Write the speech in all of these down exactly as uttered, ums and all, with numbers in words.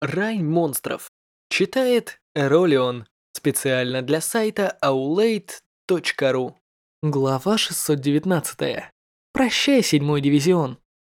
Рай монстров. Читает Эролион. Специально для сайта аулейт точка ру. Глава шестьсот девятнадцать. Прощай, седьмой дивизион.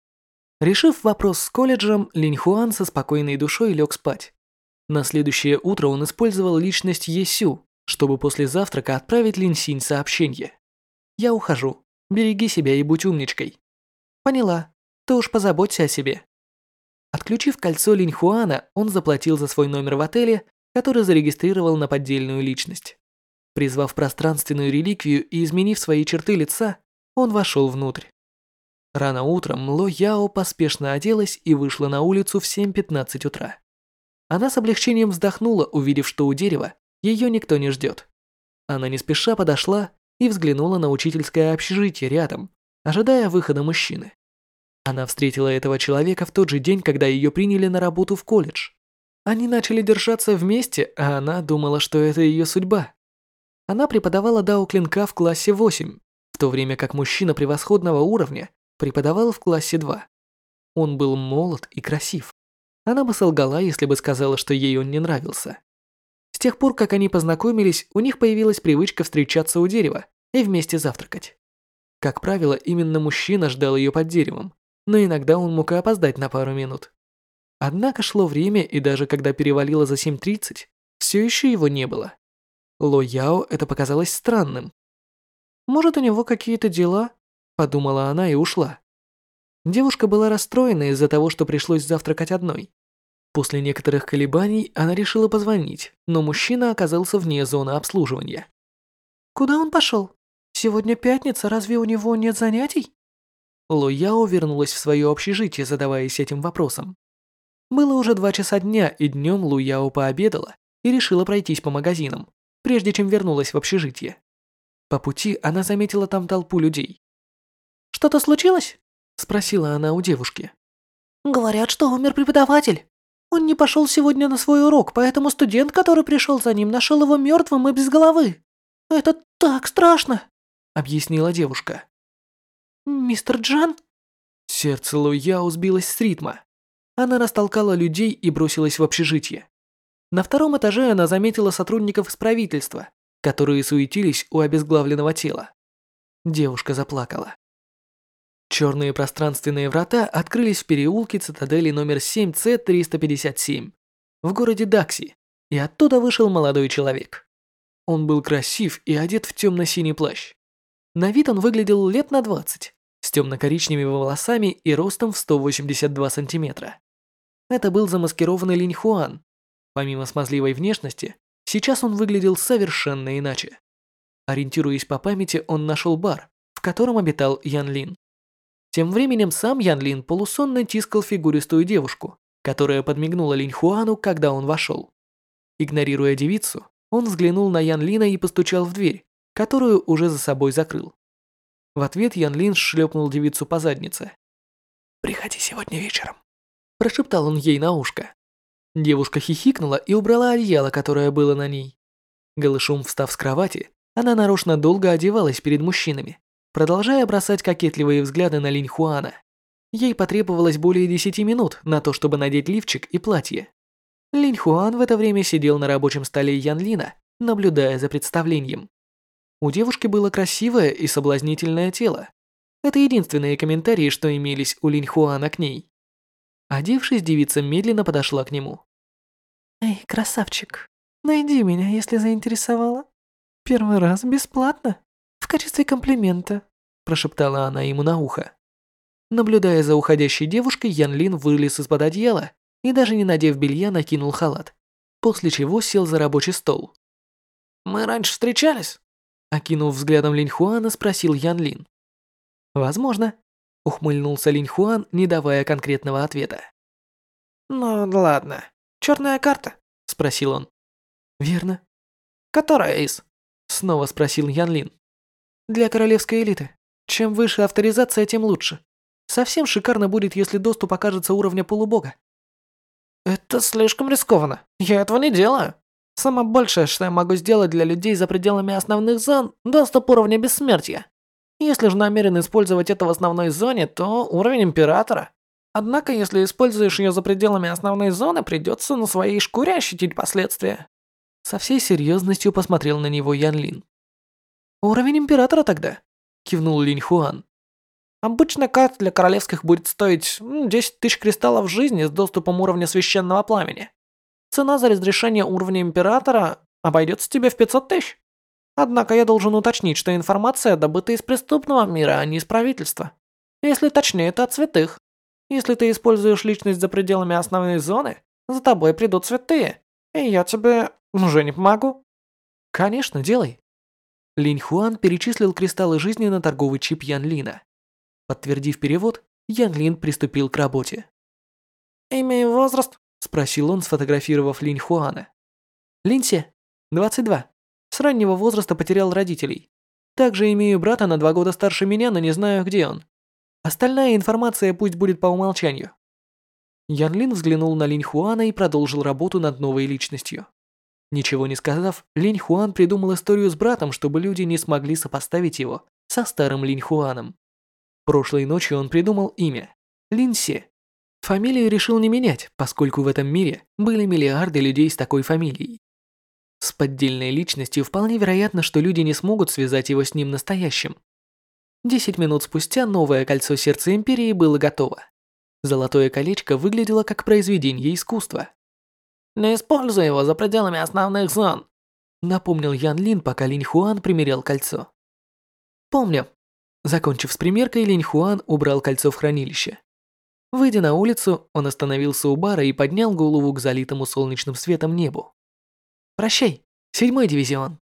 Решив вопрос с колледжем, Линь Хуан со спокойной душой лег спать. На следующее утро он использовал личность Есю, чтобы после завтрака отправить Линь Синь сообщение. «Я ухожу. Береги себя и будь умничкой». «Поняла. Ты уж позаботься о себе». Отключив кольцо Линь Хуана, он заплатил за свой номер в отеле, который зарегистрировал на поддельную личность. Призвав пространственную реликвию и изменив свои черты лица, он вошел внутрь. Рано утром Ло Яо поспешно оделась и вышла на улицу в семь пятнадцать утра. Она с облегчением вздохнула, увидев, что у дерева ее никто не ждет. Она не спеша подошла и взглянула на учительское общежитие рядом, ожидая выхода мужчины. Она встретила этого человека в тот же день, когда ее приняли на работу в колледж. Они начали держаться вместе, а она думала, что это ее судьба. Она преподавала дао клинка в классе восемь, в то время как мужчина превосходного уровня преподавал в классе два. Он был молод и красив. Она бы солгала, если бы сказала, что ей он не нравился. С тех пор, как они познакомились, у них появилась привычка встречаться у дерева и вместе завтракать. Как правило, именно мужчина ждал ее под деревом, но иногда он мог и опоздать на пару минут. Однако шло время, и даже когда перевалило за семь тридцать, все еще его не было. Ло Яо это показалось странным. «Может, у него какие-то дела?» – подумала она и ушла. Девушка была расстроена из-за того, что пришлось завтракать одной. После некоторых колебаний она решила позвонить, но мужчина оказался вне зоны обслуживания. «Куда он пошел? Сегодня пятница, разве у него нет занятий?» Ло Яо вернулась в свое общежитие, задаваясь этим вопросом. Было уже два часа дня, и днем Лу Яо пообедала и решила пройтись по магазинам, прежде чем вернулась в общежитие. По пути она заметила там толпу людей. «Что-то случилось?» – спросила она у девушки. «Говорят, что умер преподаватель. Он не пошел сегодня на свой урок, поэтому студент, который пришел за ним, нашел его мертвым и без головы. Это так страшно!» – объяснила девушка. «Мистер Джан?» Сердце Ло Яо сбилось с ритма. Она растолкала людей и бросилась в общежитие. На втором этаже она заметила сотрудников из правительства, которые суетились у обезглавленного тела. Девушка заплакала. Черные пространственные врата открылись в переулке цитадели номер семь С триста пятьдесят семь в городе Дакси, и оттуда вышел молодой человек. Он был красив и одет в темно-синий плащ. На вид он выглядел лет на двадцать, с темно-коричневыми волосами и ростом в сто восемьдесят два сантиметра. Это был замаскированный Линь Хуан. Помимо смазливой внешности, сейчас он выглядел совершенно иначе. Ориентируясь по памяти, он нашел бар, в котором обитал Ян Лин. Тем временем сам Ян Лин полусонно тискал фигуристую девушку, которая подмигнула Линь Хуану, когда он вошел. Игнорируя девицу, он взглянул на Ян Лина и постучал в дверь, которую уже за собой закрыл. В ответ Ян Лин шлепнул девицу по заднице. «Приходи сегодня вечером», – прошептал он ей на ушко. Девушка хихикнула и убрала одеяло, которое было на ней. Голышом встав с кровати, она нарочно долго одевалась перед мужчинами, продолжая бросать кокетливые взгляды на Линь Хуана. Ей потребовалось более десяти минут на то, чтобы надеть лифчик и платье. Линь Хуан в это время сидел на рабочем столе Ян Лина, наблюдая за представлением. У девушки было красивое и соблазнительное тело. Это единственные комментарии, что имелись у Линь Хуана к ней. Одевшись, девица медленно подошла к нему. «Эй, красавчик, найди меня, если заинтересовала. Первый раз бесплатно, в качестве комплимента», прошептала она ему на ухо. Наблюдая за уходящей девушкой, Ян Лин вылез из-под одеяла и, даже не надев белья, накинул халат, после чего сел за рабочий стол. «Мы раньше встречались?» Окинув взглядом Линь Хуана, спросил Ян Лин. «Возможно», — ухмыльнулся Линь Хуан, не давая конкретного ответа. «Ну ладно. Черная карта?» — спросил он. «Верно». «Которая из?» — снова спросил Ян Лин. «Для королевской элиты. Чем выше авторизация, тем лучше. Совсем шикарно будет, если доступ окажется уровня полубога». «Это слишком рискованно. Я этого не делаю. Самое большее, что я могу сделать для людей за пределами основных зон – доступ уровня бессмертия. Если же намерен использовать это в основной зоне, то уровень Императора. Однако, если используешь ее за пределами основной зоны, придется на своей шкуре ощутить последствия. Со всей серьезностью посмотрел на него Ян Лин. Уровень императора тогда, кивнул Линь Хуан. Обычная карта для королевских будет стоить м, десять тысяч кристаллов жизни с доступом уровня священного пламени. Цена за разрешение уровня императора обойдется тебе в пятьсот тысяч. Однако я должен уточнить, что информация добыта из преступного мира, а не из правительства. Если точнее, то от святых. Если ты используешь личность за пределами основной зоны, за тобой придут святые, и я тебе уже не помогу. Конечно, делай. Линь Хуан перечислил кристаллы жизни на торговый чип Ян Лина. Подтвердив перевод, Ян Лин приступил к работе. «Имя и возраст?» – спросил он, сфотографировав Линь Хуана. Линси, двадцать два. С раннего возраста потерял родителей. Также имею брата на два года старше меня, но не знаю, где он. Остальная информация пусть будет по умолчанию». Ян Лин взглянул на Линь Хуана и продолжил работу над новой личностью. Ничего не сказав, Линь Хуан придумал историю с братом, чтобы люди не смогли сопоставить его со старым Линь Хуаном. Прошлой ночью он придумал имя – Линси. Фамилию решил не менять, поскольку в этом мире были миллиарды людей с такой фамилией. С поддельной личностью вполне вероятно, что люди не смогут связать его с ним настоящим. Десять минут спустя новое кольцо сердца Империи было готово. Золотое колечко выглядело как произведение искусства. «Не используй его за пределами основных зон», напомнил Ян Лин, пока Линь Хуан примерял кольцо. «Помню». Закончив с примеркой, Линь Хуан убрал кольцо в хранилище. Выйдя на улицу, он остановился у бара и поднял голову к залитому солнечным светом небу. «Прощай, седьмой дивизион».